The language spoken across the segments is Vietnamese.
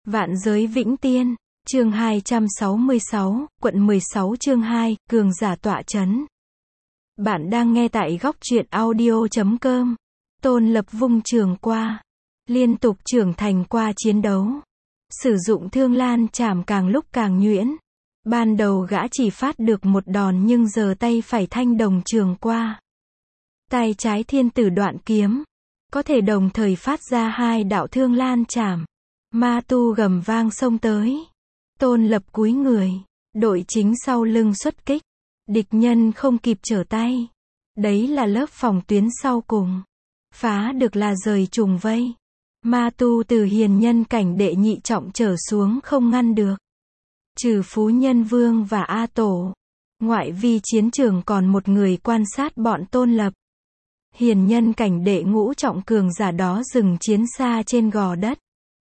Vạn giới vĩnh tiên, chương 266, quận 16 chương 2, cường giả tọa chấn. Bạn đang nghe tại góc truyện audio.com. Tôn Lập vung trường qua, liên tục trưởng thành qua chiến đấu. Sử dụng thương lan chảm càng lúc càng nhuyễn. Ban đầu gã chỉ phát được một đòn nhưng giờ tay phải thanh đồng trường qua. Tay trái thiên tử đoạn kiếm. Có thể đồng thời phát ra hai đạo thương lan chảm. Ma tu gầm vang xông tới. Tôn Lập cúi người. Đội chính sau lưng xuất kích. Địch nhân không kịp trở tay. Đấy là lớp phòng tuyến sau cùng. Phá được là rời trùng vây. Ma tu từ hiền nhân cảnh đệ nhị trọng trở xuống không ngăn được. Trừ Phú Nhân Vương và A Tổ. Ngoại vi chiến trường còn một người quan sát bọn Tôn Lập. Hiền nhân cảnh đệ ngũ trọng cường giả đó dừng chiến xa trên gò đất.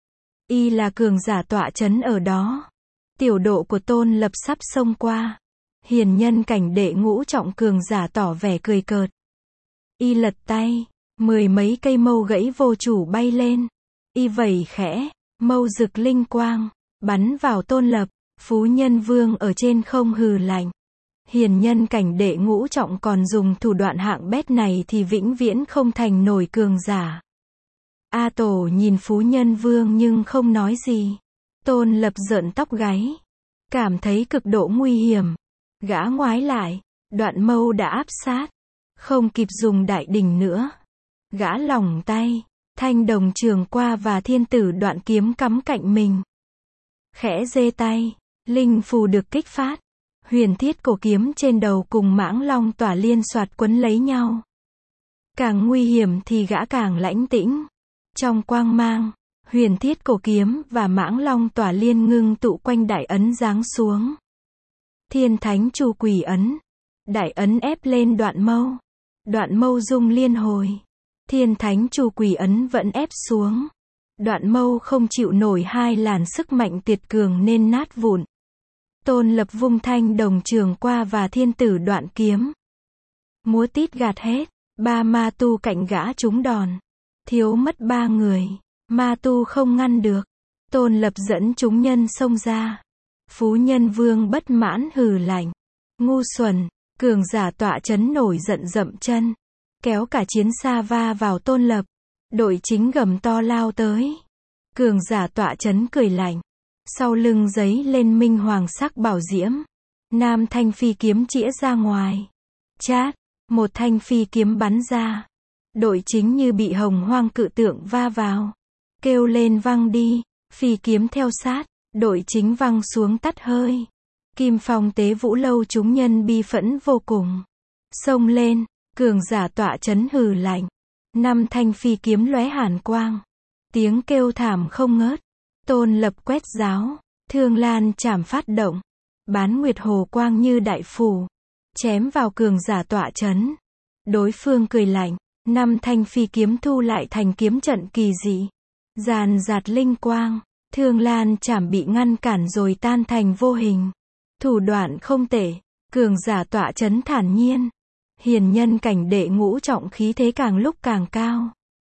Y là cường giả tọa chấn ở đó. Tiểu độ của Tôn Lập sắp xông qua. Hiền nhân cảnh đệ ngũ trọng cường giả tỏ vẻ cười cợt. Y lật tay, 10 mấy cây mâu gãy vô chủ bay lên. Y vẩy khẽ, mâu rực linh quang, bắn vào Tôn Lập. Phú Nhân Vương ở trên không hừ lạnh. Hiền nhân cảnh đệ ngũ trọng còn dùng thủ đoạn hạng bét này thì vĩnh viễn không thành nổi cường giả. A Tổ nhìn Phú Nhân Vương nhưng không nói gì. Tôn Lập rợn tóc gáy. Cảm thấy cực độ nguy hiểm. Gã ngoái lại. Đoạn mâu đã áp sát. Không kịp dùng đại đỉnh nữa. Gã lỏng tay. Thanh đồng trường qua và thiên tử đoạn kiếm cắm cạnh mình. Khẽ giơ tay. Linh phù được kích phát. Huyền thiết cổ kiếm trên đầu cùng mãng long tỏa liên soạt quấn lấy nhau. Càng nguy hiểm thì gã càng lãnh tĩnh. Trong quang mang, huyền thiết cổ kiếm và mãng long tỏa liên ngưng tụ quanh đại ấn giáng xuống. Thiên thánh chu quỷ ấn. Đại ấn ép lên đoạn mâu. Đoạn mâu rung liên hồi. Thiên thánh chu quỷ ấn vẫn ép xuống. Đoạn mâu không chịu nổi hai làn sức mạnh tuyệt cường nên nát vụn. Tôn Lập vung thanh đồng trường qua và thiên tử đoạn kiếm. Múa tít gạt hết. Ba ma tu cạnh gã trúng đòn. Thiếu mất 3 người. Ma tu không ngăn được. Tôn Lập dẫn chúng nhân xông ra. Phú Nhân Vương bất mãn hừ lạnh. Ngu xuẩn. Cường giả tọa chấn nổi giận dậm chân. Kéo cả chiến xa va vào Tôn Lập. Đội chính gầm to lao tới. Cường giả tọa chấn cười lạnh. Sau lưng giấy lên minh hoàng sắc bảo diễm. Nam thanh phi kiếm chĩa ra ngoài. Chát. Một thanh phi kiếm bắn ra. Đội chính như bị hồng hoang cự tượng va vào. Kêu lên văng đi. Phi kiếm theo sát. Đội chính văng xuống tắt hơi. Kim Phong Tế Vũ Lâu chúng nhân bi phẫn vô cùng. Xông lên. Cường giả tọa chấn hừ lạnh. 5 thanh phi kiếm lóe hàn quang. Tiếng kêu thảm không ngớt. Tôn Lập quét giáo. Thương lan chảm phát động. Bán nguyệt hồ quang như đại phù. Chém vào cường giả tọa chấn. Đối phương cười lạnh. 5 thanh phi kiếm thu lại thành kiếm trận kỳ dị. Giàn giạt linh quang. Thương lan chảm bị ngăn cản rồi tan thành vô hình. Thủ đoạn không tệ. Cường giả tọa chấn thản nhiên. Hiền nhân cảnh đệ ngũ trọng khí thế càng lúc càng cao.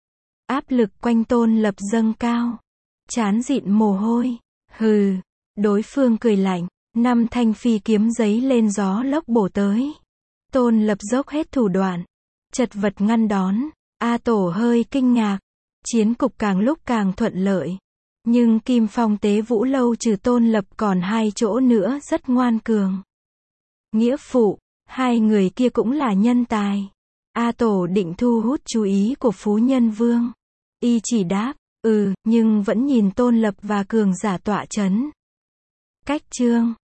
Áp lực quanh Tôn Lập dâng cao. Chán dịn mồ hôi. Hừ. Đối phương cười lạnh. 5 thanh phi kiếm giấy lên gió lốc bổ tới. Tôn Lập dốc hết thủ đoạn. Chật vật ngăn đón. A Tổ hơi kinh ngạc. Chiến cục càng lúc càng thuận lợi. Nhưng Kim Phong Tế Vũ Lâu trừ Tôn Lập còn 2 chỗ nữa rất ngoan cường. Nghĩa phụ. 2 người kia cũng là nhân tài. A Tổ định thu hút chú ý của Phú Nhân Vương. Y chỉ đáp. Nhưng vẫn nhìn Tôn Lập và cường giả tọa chấn. Cách chương